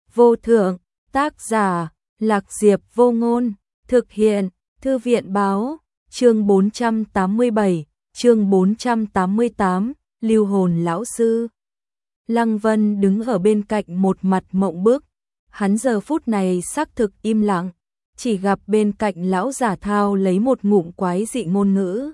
vô thượng, tác giả, Lạc Diệp Vô Ngôn, thực hiện, Thư viện Báo, chương 487, chương 488, Lưu hồn lão sư. Lăng Vân đứng ở bên cạnh một mặt mộng bức, hắn giờ phút này xác thực im lặng, chỉ gặp bên cạnh lão giả thao lấy một ngụm quái dị ngôn ngữ.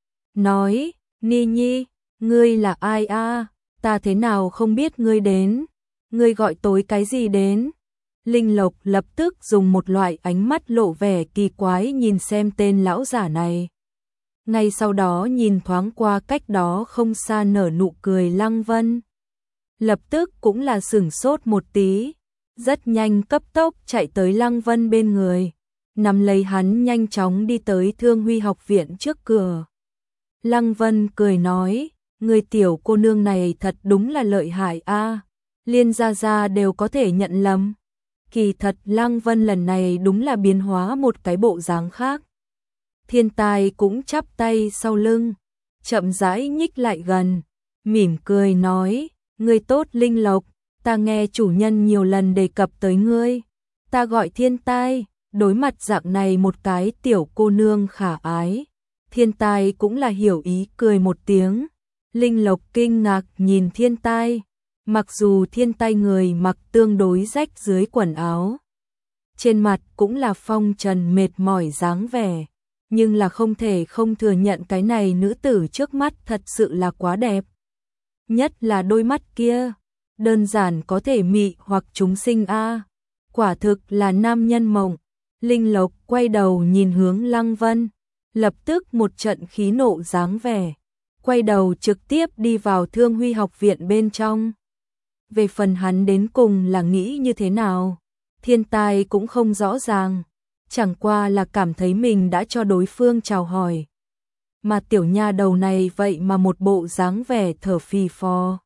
Nói, Ni Nhi, ngươi là ai a? Ta thế nào không biết ngươi đến? Ngươi gọi tối cái gì đến? Linh Lộc lập tức dùng một loại ánh mắt lộ vẻ kỳ quái nhìn xem tên lão giả này. Ngay sau đó nhìn thoáng qua cách đó không xa nở nụ cười Lăng Vân. Lập tức cũng là sửng sốt một tí, rất nhanh cấp tốc chạy tới Lăng Vân bên người, nắm lấy hắn nhanh chóng đi tới Thương Huy học viện trước cửa. Lăng Vân cười nói, người tiểu cô nương này thật đúng là lợi hại a, liên gia gia đều có thể nhận lầm. Kỳ thật Lăng Vân lần này đúng là biến hóa một cái bộ dáng khác. Thiên tài cũng chắp tay sau lưng, chậm rãi nhích lại gần, mỉm cười nói, ngươi tốt Linh Lộc, ta nghe chủ nhân nhiều lần đề cập tới ngươi. Ta gọi Thiên Tai, đối mặt dạng này một cái tiểu cô nương khả ái. Thiên Tai cũng là hiểu ý cười một tiếng. Linh Lộc kinh ngạc nhìn Thiên Tai, mặc dù Thiên Tai người mặc tương đối rách dưới quần áo, trên mặt cũng là phong trần mệt mỏi dáng vẻ, nhưng là không thể không thừa nhận cái này nữ tử trước mắt thật sự là quá đẹp. Nhất là đôi mắt kia, đơn giản có thể mị hoặc chúng sinh a, quả thực là nam nhân mộng. Linh Lộc quay đầu nhìn hướng Lăng Vân, lập tức một trận khí nộ dáng vẻ, quay đầu trực tiếp đi vào Thương Huy học viện bên trong. Về phần hắn đến cùng là nghĩ như thế nào, Thiên Tai cũng không rõ ràng, chẳng qua là cảm thấy mình đã cho đối phương chào hỏi. Mà tiểu nha đầu này vậy mà một bộ dáng vẻ thở phì phò.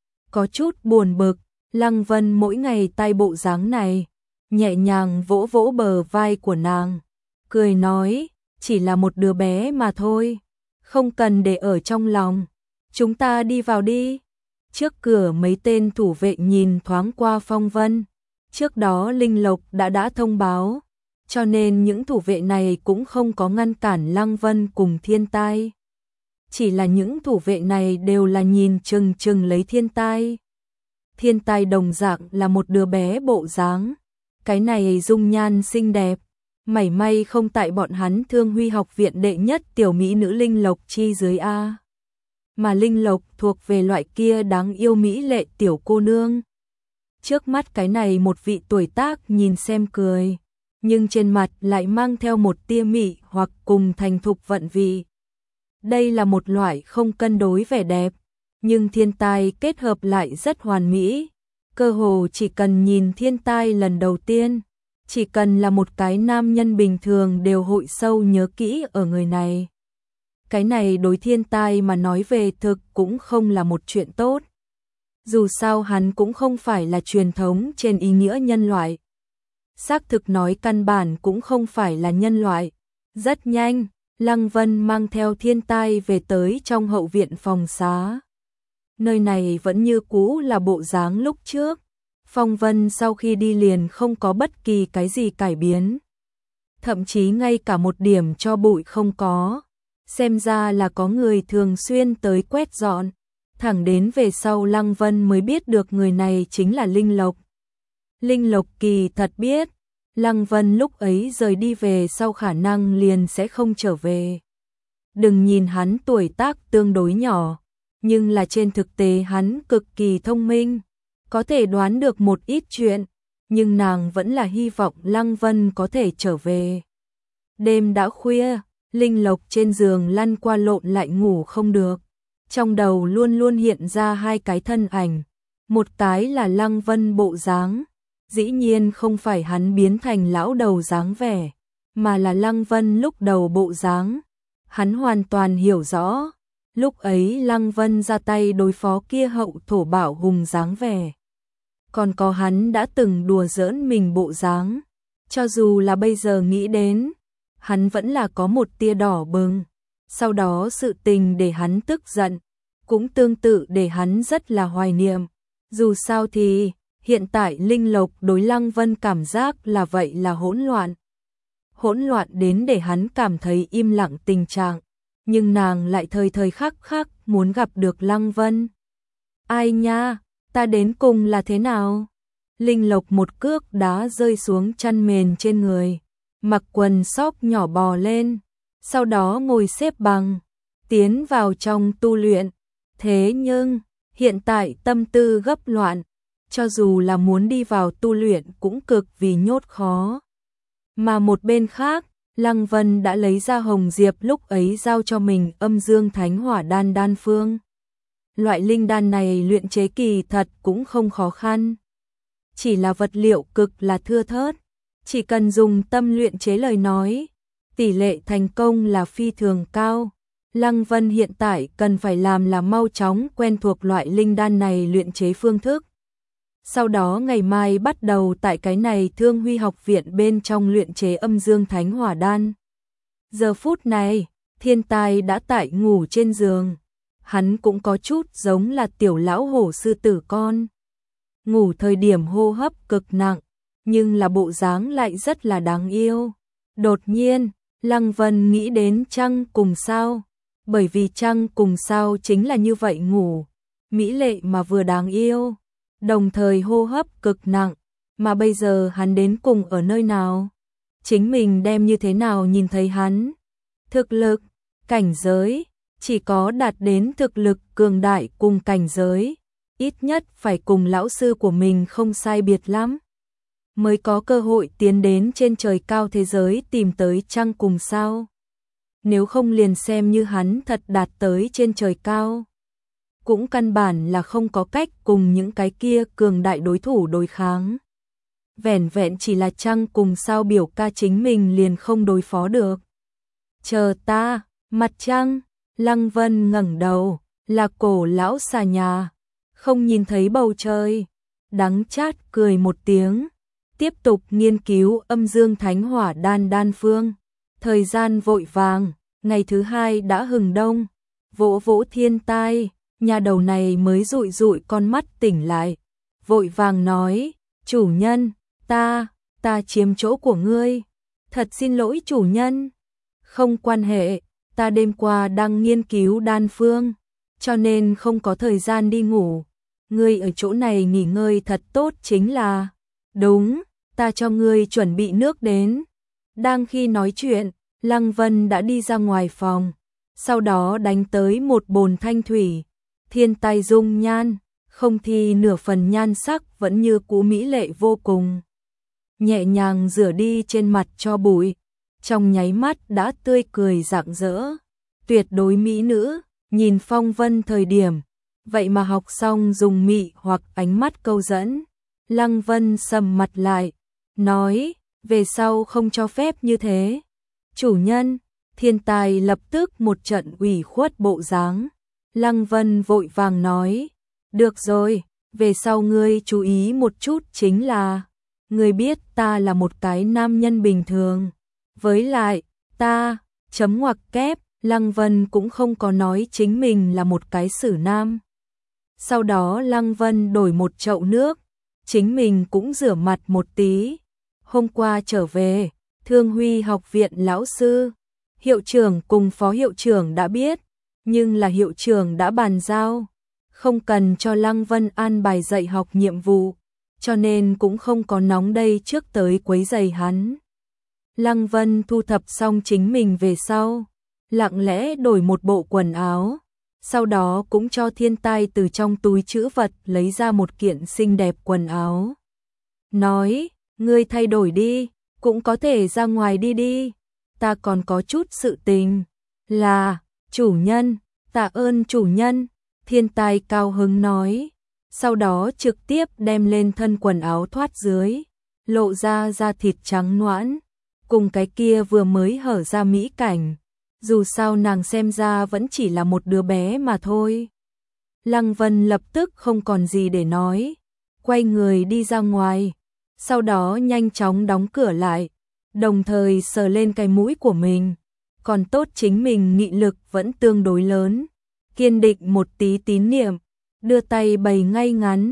Có chút buồn bực, Lăng Vân mỗi ngày tay bộ dáng này, nhẹ nhàng vỗ vỗ bờ vai của nàng, cười nói, chỉ là một đứa bé mà thôi, không cần để ở trong lòng, chúng ta đi vào đi. Trước cửa mấy tên thủ vệ nhìn thoáng qua Phong Vân, trước đó Linh Lộc đã thông báo, cho nên những thủ vệ này cũng không có ngăn cản Lăng Vân cùng Thiên Tai. Chỉ là những thủ vệ này đều là nhìn chừng chừng lấy Thiên Tai. Thiên Tai đồng dạng là một đứa bé bộ dáng, cái này dung nhan xinh đẹp, mảy may không tại bọn hắn Thương Huy học viện đệ nhất tiểu mỹ nữ Linh Lộc chi dưới a. Mà Linh Lộc thuộc về loại kia đáng yêu mỹ lệ tiểu cô nương. Trước mắt cái này một vị tuổi tác nhìn xem cười, nhưng trên mặt lại mang theo một tia mị hoặc cùng thành thục vận vị. Đây là một loại không cân đối vẻ đẹp, nhưng Thiên Tai kết hợp lại rất hoàn mỹ. Cơ hồ chỉ cần nhìn Thiên Tai lần đầu tiên, chỉ cần là một cái nam nhân bình thường đều hội sâu nhớ kỹ ở người này. Cái này đối Thiên Tai mà nói về thực cũng không là một chuyện tốt. Dù sao hắn cũng không phải là truyền thống trên ý nghĩa nhân loại. Xác thực nói căn bản cũng không phải là nhân loại. Rất nhanh, Lăng Vân mang theo Thiên Tai về tới trong hậu viện phòng xá. Nơi này vẫn như cũ là bộ dáng lúc trước. Phong Vân sau khi đi liền không có bất kỳ cái gì cải biến. Thậm chí ngay cả một điểm cho bụi không có. Xem ra là có người thường xuyên tới quét dọn. Thẳng đến về sau Lăng Vân mới biết được người này chính là Linh Lộc. Linh Lộc kỳ thật biết, Lăng Vân lúc ấy rời đi về sau khả năng liền sẽ không trở về. Đừng nhìn hắn tuổi tác tương đối nhỏ, nhưng là trên thực tế hắn cực kỳ thông minh, có thể đoán được một ít chuyện, nhưng nàng vẫn là hy vọng Lăng Vân có thể trở về. Đêm đã khuya, Linh Lộc trên giường lăn qua lộn lại ngủ không được. Trong đầu luôn luôn hiện ra hai cái thân ảnh, một cái là Lăng Vân bộ dáng, dĩ nhiên không phải hắn biến thành lão đầu dáng vẻ, mà là Lăng Vân lúc đầu bộ dáng. Hắn hoàn toàn hiểu rõ, lúc ấy Lăng Vân ra tay đối phó kia hậu thổ bảo hùng dáng vẻ. Còn có hắn đã từng đùa giỡn mình bộ dáng, cho dù là bây giờ nghĩ đến, hắn vẫn là có một tia đỏ bừng. Sau đó sự tình để hắn tức giận, cũng tương tự để hắn rất là hoài niệm. Dù sao thì, Hiện tại Linh Lộc đối Lăng Vân cảm giác là vậy là hỗn loạn. Hỗn loạn đến để hắn cảm thấy im lặng tình trạng, nhưng nàng lại thời thời khắc khắc muốn gặp được Lăng Vân. Ai nha, ta đến cùng là thế nào? Linh Lộc một cước đá rơi xuống chăn mền trên người, mặc quần sóc nhỏ bò lên, sau đó ngồi xếp bằng, tiến vào trong tu luyện. Thế nhưng, hiện tại tâm tư gấp loạn, cho dù là muốn đi vào tu luyện cũng cực vì nhốt khó. Mà một bên khác, Lăng Vân đã lấy ra hồng diệp lúc ấy giao cho mình âm dương thánh hỏa đan đan phương. Loại linh đan này luyện chế kỳ thật cũng không khó khăn. Chỉ là vật liệu cực là thưa thớt, chỉ cần dùng tâm luyện chế lời nói, tỷ lệ thành công là phi thường cao. Lăng Vân hiện tại cần phải làm là mau chóng quen thuộc loại linh đan này luyện chế phương thức. Sau đó ngày mai bắt đầu tại cái này Thương Huy học viện bên trong luyện chế âm dương thánh hỏa đan. Giờ phút này, Thiên Tai đã tại ngủ trên giường. Hắn cũng có chút giống là tiểu lão hổ sư tử con. Ngủ thời điểm hô hấp cực nặng, nhưng là bộ dáng lại rất là đáng yêu. Đột nhiên, Lăng Vân nghĩ đến trăng cùng sao, bởi vì trăng cùng sao chính là như vậy ngủ, mỹ lệ mà vừa đáng yêu, đồng thời hô hấp cực nặng, mà bây giờ hắn đến cùng ở nơi nào? Chính mình đem như thế nào nhìn thấy hắn? Thực lực, cảnh giới, chỉ có đạt đến thực lực cường đại cùng cảnh giới, ít nhất phải cùng lão sư của mình không sai biệt lắm, mới có cơ hội tiến đến trên trời cao thế giới tìm tới trăng cùng sao. Nếu không liền xem như hắn thật đạt tới trên trời cao, cũng căn bản là không có cách cùng những cái kia cường đại đối thủ đối kháng. Vẻn vẹn chỉ là trăng cùng sao biểu ca chính mình liền không đối phó được. Chờ ta, mặt trăng. Lăng Vân ngẩng đầu, là cổ lão xà nhà, không nhìn thấy bầu trời, đắng chát cười một tiếng, tiếp tục nghiên cứu âm dương thánh hỏa đan đan phương. Thời gian vội vàng, ngày thứ hai đã hừng đông, vỗ vỗ Thiên Tai, nhà đầu này mới dụi dụi con mắt tỉnh lại, vội vàng nói, chủ nhân, ta chiếm chỗ của ngươi, thật xin lỗi chủ nhân, không quan hệ. Ta đêm qua đang nghiên cứu đan phương, cho nên không có thời gian đi ngủ. Ngươi ở chỗ này nghỉ ngơi thật tốt chính là. Đúng, ta cho ngươi chuẩn bị nước đến. Đang khi nói chuyện, Lăng Vân đã đi ra ngoài phòng, sau đó đánh tới một bồn thanh thủy. Thiên Tai dung nhan, không thì nửa phần nhan sắc vẫn như cũ mỹ lệ vô cùng. Nhẹ nhàng rửa đi trên mặt cho bụi. Trong nháy mắt đã tươi cười rạng rỡ, tuyệt đối mỹ nữ, nhìn phong vân thời điểm, vậy mà học xong dùng mị hoặc ánh mắt câu dẫn. Lăng Vân sầm mặt lại, nói, về sau không cho phép như thế. Chủ nhân, Thiên Tai lập tức một trận ủy khuất bộ dáng. Lăng Vân vội vàng nói, được rồi, về sau ngươi chú ý một chút chính là, ngươi biết ta là một cái nam nhân bình thường. Với lại, ta, chấm ngoặc kép, Lăng Vân cũng không có nói chính mình là một cái xử nam. Sau đó Lăng Vân đổi một chậu nước, chính mình cũng rửa mặt một tí. Hôm qua trở về, Thương Huy học viện lão sư, hiệu trưởng cùng phó hiệu trưởng đã biết, nhưng là hiệu trưởng đã bàn giao, không cần cho Lăng Vân an bài dạy học nhiệm vụ, cho nên cũng không có nóng đây trước tới quấy rầy hắn. Lăng Vân thu thập xong chính mình về sau, lặng lẽ đổi một bộ quần áo, sau đó cũng cho Thiên Tai từ trong túi trữ vật lấy ra một kiện xinh đẹp quần áo. Nói, ngươi thay đổi đi, cũng có thể ra ngoài đi đi, ta còn có chút sự tình. Là, chủ nhân, tạ ơn chủ nhân, Thiên Tai cao hứng nói, sau đó trực tiếp đem lên thân quần áo thoát dưới, lộ ra da thịt trắng nõn. Cùng cái kia vừa mới hở ra mỹ cảnh, dù sao nàng xem ra vẫn chỉ là một đứa bé mà thôi. Lăng Vân lập tức không còn gì để nói, quay người đi ra ngoài, sau đó nhanh chóng đóng cửa lại, đồng thời sờ lên cái mũi của mình, còn tốt chính mình nghị lực vẫn tương đối lớn, kiên định một tí tín niệm, đưa tay bày ngay ngắn,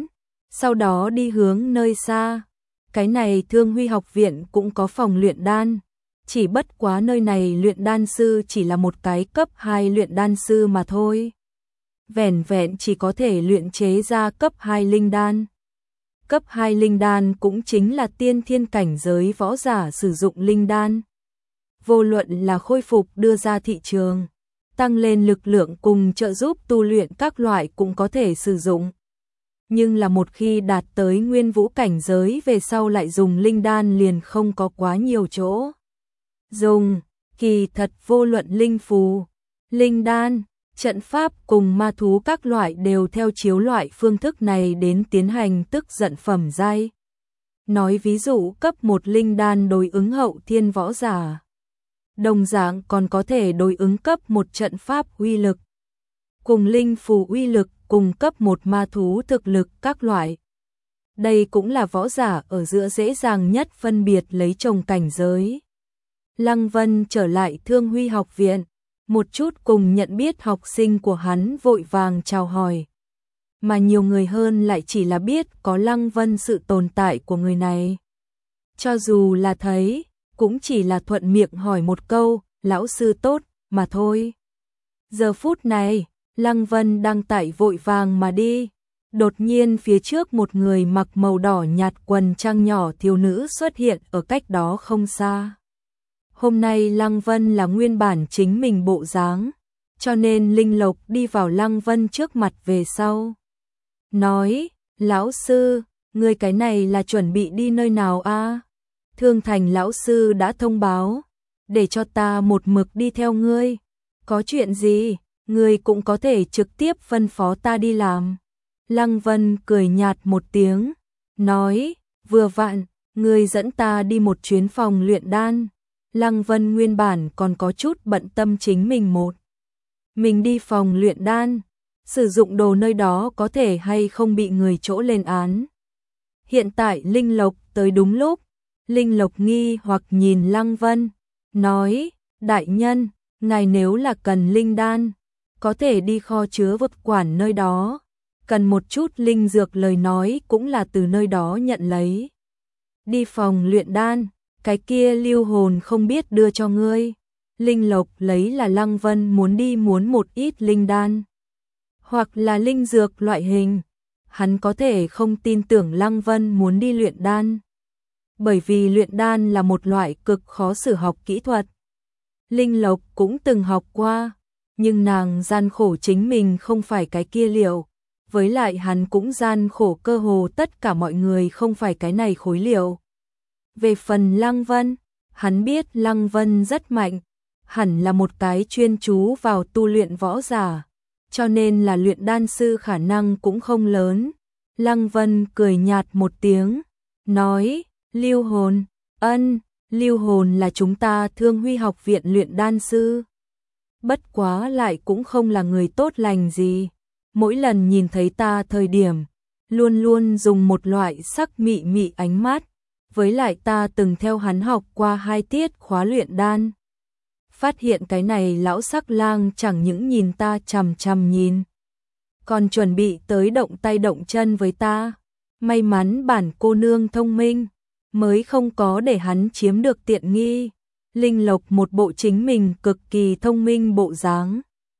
sau đó đi hướng nơi xa. Cái này Thương Huy học viện cũng có phòng luyện đan, chỉ bất quá nơi này luyện đan sư chỉ là một cái cấp 2 luyện đan sư mà thôi. Vẻn vẹn chỉ có thể luyện chế ra cấp 2 linh đan. Cấp 2 linh đan cũng chính là tiên thiên cảnh giới võ giả sử dụng linh đan. Vô luận là khôi phục đưa ra thị trường, tăng lên lực lượng cùng trợ giúp tu luyện các loại cũng có thể sử dụng. Nhưng là một khi đạt tới nguyên vũ cảnh giới về sau lại dùng linh đan liền không có quá nhiều chỗ dùng. Kỳ thật vô luận linh phù, linh đan, trận pháp cùng ma thú các loại đều theo chiếu loại phương thức này đến tiến hành tức giận phẩm giai. Nói ví dụ cấp 1 linh đan đối ứng hậu thiên võ giả, đồng dạng còn có thể đối ứng cấp 1 trận pháp uy lực, cùng linh phù uy lực, cùng cấp 1 ma thú thực lực các loại. Đây cũng là võ giả ở giữa dễ dàng nhất phân biệt lấy chồng cảnh giới. Lăng Vân trở lại Thương Huy học viện, một chút cùng nhận biết học sinh của hắn vội vàng chào hỏi. Mà nhiều người hơn lại chỉ là biết có Lăng Vân sự tồn tại của người này. Cho dù là thấy, cũng chỉ là thuận miệng hỏi một câu, lão sư tốt, mà thôi. Giờ phút này, Lăng Vân đang tại vội vàng mà đi. Đột nhiên phía trước một người mặc màu đỏ nhạt quần trang nhỏ thiếu nữ xuất hiện ở cách đó không xa. Hôm nay Lăng Vân là nguyên bản chính mình bộ dáng, cho nên Linh Lộc đi vào Lăng Vân trước mặt về sau. Nói, lão sư, người cái này là chuẩn bị đi nơi nào a? Thương Thành lão sư đã thông báo, để cho ta một mực đi theo ngươi. Có chuyện gì, ngươi cũng có thể trực tiếp phân phó ta đi làm. Lăng Vân cười nhạt một tiếng, nói, vừa vặn, ngươi dẫn ta đi một chuyến phòng luyện đan. Lăng Vân nguyên bản còn có chút bận tâm chính mình đi phòng luyện đan, sử dụng đồ nơi đó có thể hay không bị người chỗ lên án. Hiện tại Linh Lộc tới đúng lúc, Linh Lộc nghi hoặc nhìn Lăng Vân, nói, đại nhân, ngài nếu là cần linh đan, có thể đi kho chứa vật quản nơi đó, cần một chút linh dược lời nói cũng là từ nơi đó nhận lấy. Đi phòng luyện đan, cái kia lưu hồn không biết đưa cho ngươi. Linh Lộc lấy là Lăng Vân muốn một ít linh đan, hoặc là linh dược loại hình. Hắn có thể không tin tưởng Lăng Vân muốn đi luyện đan, bởi vì luyện đan là một loại cực khó sử học kỹ thuật. Linh Lộc cũng từng học qua, nhưng nàng gian khổ chính mình không phải cái kia liệu, với lại hắn cũng gian khổ cơ hồ tất cả mọi người không phải cái này khối liệu. Về phần Lăng Vân, hắn biết Lăng Vân rất mạnh, hẳn là một cái chuyên chú vào tu luyện võ giả, cho nên là luyện đan sư khả năng cũng không lớn. Lăng Vân cười nhạt một tiếng, nói, Lưu Hồn, Lưu Hồn là chúng ta Thương Huy học viện luyện đan sư. Bất quá lại cũng không là người tốt lành gì, mỗi lần nhìn thấy ta thời điểm, luôn luôn dùng một loại sắc mị mị ánh mắt, với lại ta từng theo hắn học qua 2 tiết khóa luyện đan. Phát hiện cái này lão sắc lang chẳng những nhìn ta chằm chằm nhìn, còn chuẩn bị tới động tay động chân với ta. May mắn bản cô nương thông minh, mới không có để hắn chiếm được tiện nghi. Linh Lộc một bộ chính mình cực kỳ thông minh bộ dáng.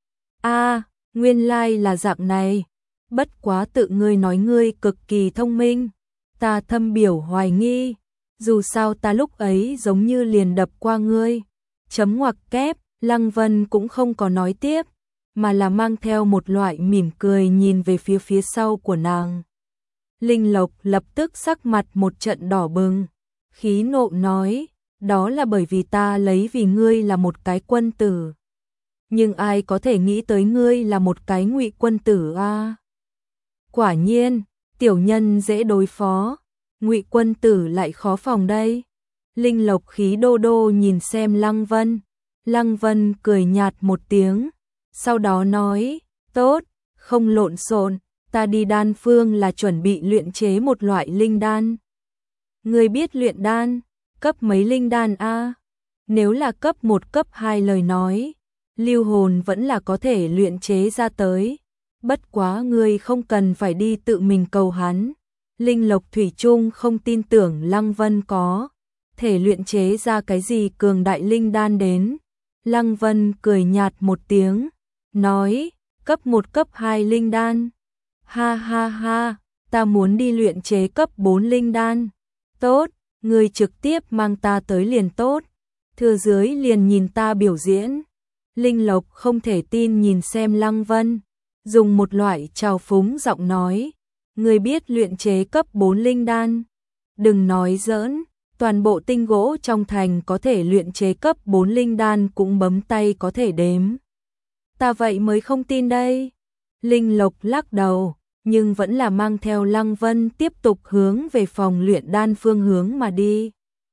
Nguyên lai là dạng này, bất quá tự ngươi nói ngươi cực kỳ thông minh, ta thâm biểu hoài nghi, dù sao ta lúc ấy giống như liền đập qua ngươi. Chấm ngoặc kép, Lăng Vân cũng không có nói tiếp, mà là mang theo một loại mỉm cười nhìn về phía sau của nàng. Linh Lộc lập tức sắc mặt một trận đỏ bừng, khí nộ nói, đó là bởi vì ta lấy vì ngươi là một cái quân tử. Nhưng ai có thể nghĩ tới ngươi là một cái ngụy quân tử a? Quả nhiên, tiểu nhân dễ đối phó, ngụy quân tử lại khó phòng đây. Linh Lộc khí đô đô nhìn xem Lăng Vân. Lăng Vân cười nhạt một tiếng, sau đó nói, tốt, không lộn xộn, ta đi đan phương là chuẩn bị luyện chế một loại linh đan. Ngươi biết luyện đan, cấp mấy linh đan a? Nếu là cấp 1 cấp 2 lời nói, Lưu Hồn vẫn là có thể luyện chế ra tới, bất quá ngươi không cần phải đi tự mình cầu hắn, Linh Lộc thủy chung không tin tưởng Lăng Vân có thể luyện chế ra cái gì cường đại linh đan đến. Lăng Vân cười nhạt một tiếng, nói, cấp 1 cấp 2 linh đan. Ha ha ha, ta muốn đi luyện chế cấp 4 linh đan. Tốt, ngươi trực tiếp mang ta tới liền tốt. Thừa dưới liền nhìn ta biểu diễn. Linh Lộc không thể tin nhìn xem Lăng Vân, dùng một loại trào phúng giọng nói, ngươi biết luyện chế cấp 4 linh đan. Đừng nói giỡn, toàn bộ tinh gỗ trong thành có thể luyện chế cấp 4 linh đan cũng bấm tay có thể đếm. Ta vậy mới không tin đây. Linh Lộc lắc đầu, nhưng vẫn là mang theo Lăng Vân tiếp tục hướng về phòng luyện đan phương hướng mà đi.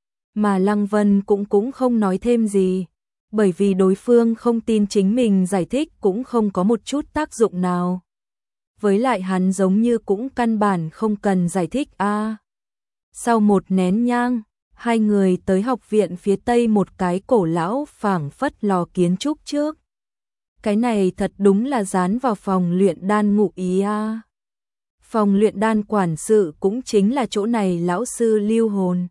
Mà Lăng Vân cũng không nói thêm gì, bởi vì đối phương không tin chính mình giải thích cũng không có một chút tác dụng nào. Với lại hắn giống như cũng căn bản không cần giải thích a. Sau một nén nhang, hai người tới học viện phía tây một cái cổ lão phảng phất lò kiến trúc trước. Cái này thật đúng là dán vào phòng luyện đan ngụ ý a. Phòng luyện đan quản sự cũng chính là chỗ này lão sư Lưu Hồn.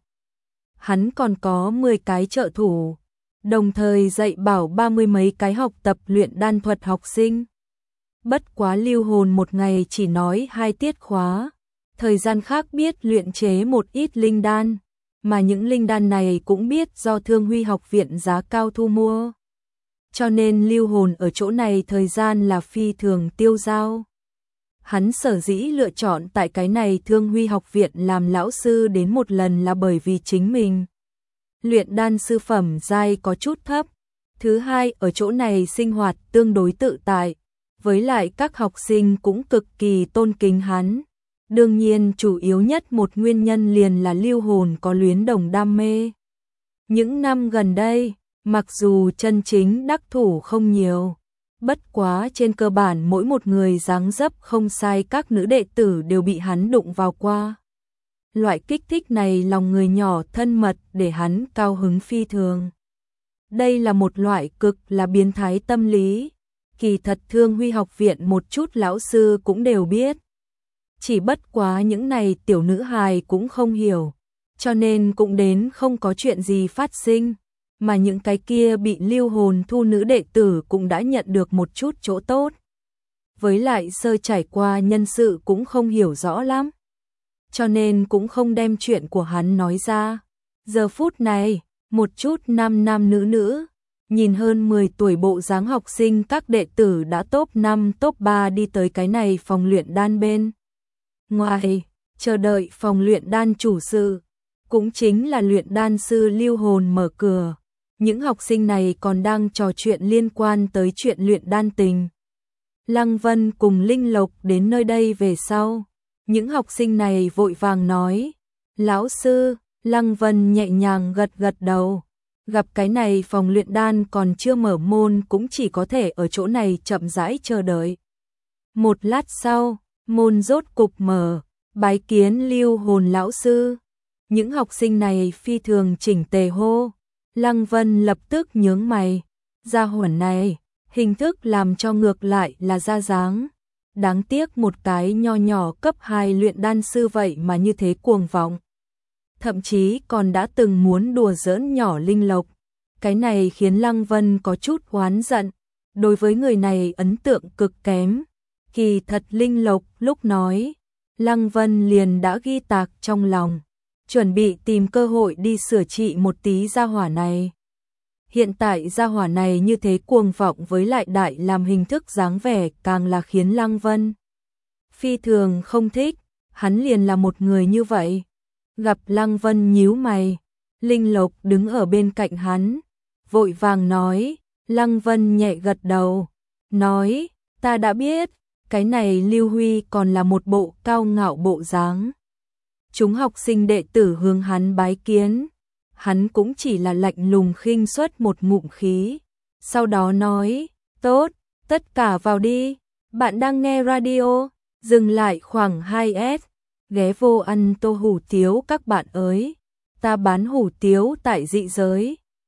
Hắn còn có 10 cái trợ thủ, đồng thời dạy bảo 30 mấy cái học tập luyện đan thuật học sinh. Bất quá Lưu Hồn một ngày chỉ nói 2 tiết khóa, thời gian khác biết luyện chế một ít linh đan, mà những linh đan này cũng biết do Thương Huy học viện giá cao thu mua. Cho nên Lưu Hồn ở chỗ này thời gian là phi thường tiêu dao. Hắn sở dĩ lựa chọn tại cái này Thương Huy học viện làm lão sư đến một lần là bởi vì chính mình luyện đan sư phẩm giai có chút thấp. Thứ hai, ở chỗ này sinh hoạt tương đối tự tại, với lại các học sinh cũng cực kỳ tôn kính hắn. Đương nhiên chủ yếu nhất một nguyên nhân liền là Lưu Hồn có luyến đồng đam mê. Những năm gần đây, mặc dù chân chính đắc thủ không nhiều, bất quá trên cơ bản mỗi một người dáng dấp không sai các nữ đệ tử đều bị hắn đụng vào qua. Loại kích thích này lòng người nhỏ thân mật để hắn cao hứng phi thường. Đây là một loại cực là biến thái tâm lý. Kỳ thật Thương Huy học viện một chút lão sư cũng đều biết. Chỉ bất quá những này tiểu nữ hài cũng không hiểu, cho nên cũng đến không có chuyện gì phát sinh. Mà những cái kia bị Lưu Hồn thu nữ đệ tử cũng đã nhận được một chút chỗ tốt. Với lại sơ trải qua nhân sự cũng không hiểu rõ lắm, cho nên cũng không đem chuyện của hắn nói ra. Giờ phút này, một chút nam nam nữ nữ, nhìn hơn 10 tuổi bộ dáng học sinh các đệ tử đã top 5 top 3 đi tới cái này phòng luyện đan bên ngoài, chờ đợi phòng luyện đan chủ sự, cũng chính là luyện đan sư Lưu Hồn mở cửa. Những học sinh này còn đang trò chuyện liên quan tới chuyện luyện đan tình. Lăng Vân cùng Linh Lộc đến nơi đây về sau. Những học sinh này vội vàng nói, lão sư. Lăng Vân nhẹ nhàng gật gật đầu. Gặp cái này phòng luyện đan còn chưa mở môn cũng chỉ có thể ở chỗ này chậm rãi chờ đợi. Một lát sau, môn rốt cục mở, bái kiến Lưu Hồn lão sư. Những học sinh này phi thường chỉnh tề hô. Lăng Vân lập tức nhướng mày, gia hỏa này, hình thức làm cho ngược lại là ra dáng. Đáng tiếc một cái nho nhỏ cấp 2 luyện đan sư vậy mà như thế cuồng vọng. Thậm chí còn đã từng muốn đùa giỡn nhỏ Linh Lộc. Cái này khiến Lăng Vân có chút oán giận, đối với người này ấn tượng cực kém. Kỳ thật Linh Lộc lúc nói, Lăng Vân liền đã ghi tạc trong lòng, chuẩn bị tìm cơ hội đi sửa trị một tí gia hỏa này. Hiện tại gia hỏa này như thế cuồng vọng với lại đại làm hình thức dáng vẻ càng là khiến Lăng Vân phi thường không thích, hắn liền là một người như vậy. Gặp Lăng Vân nhíu mày, Linh Lộc đứng ở bên cạnh hắn, vội vàng nói. Lăng Vân nhẹ gật đầu, nói, ta đã biết, cái này Lưu Huy còn là một bộ cao ngạo bộ dáng. Chúng học sinh đệ tử hướng hắn bái kiến, hắn cũng chỉ là lạnh lùng khinh suất một ngụm khí, sau đó nói, tốt, tất cả vào đi, bạn đang nghe radio, dừng lại khoảng 2S, ghé vô ăn tô hủ tiếu các bạn ơi, ta bán hủ tiếu tại dị giới.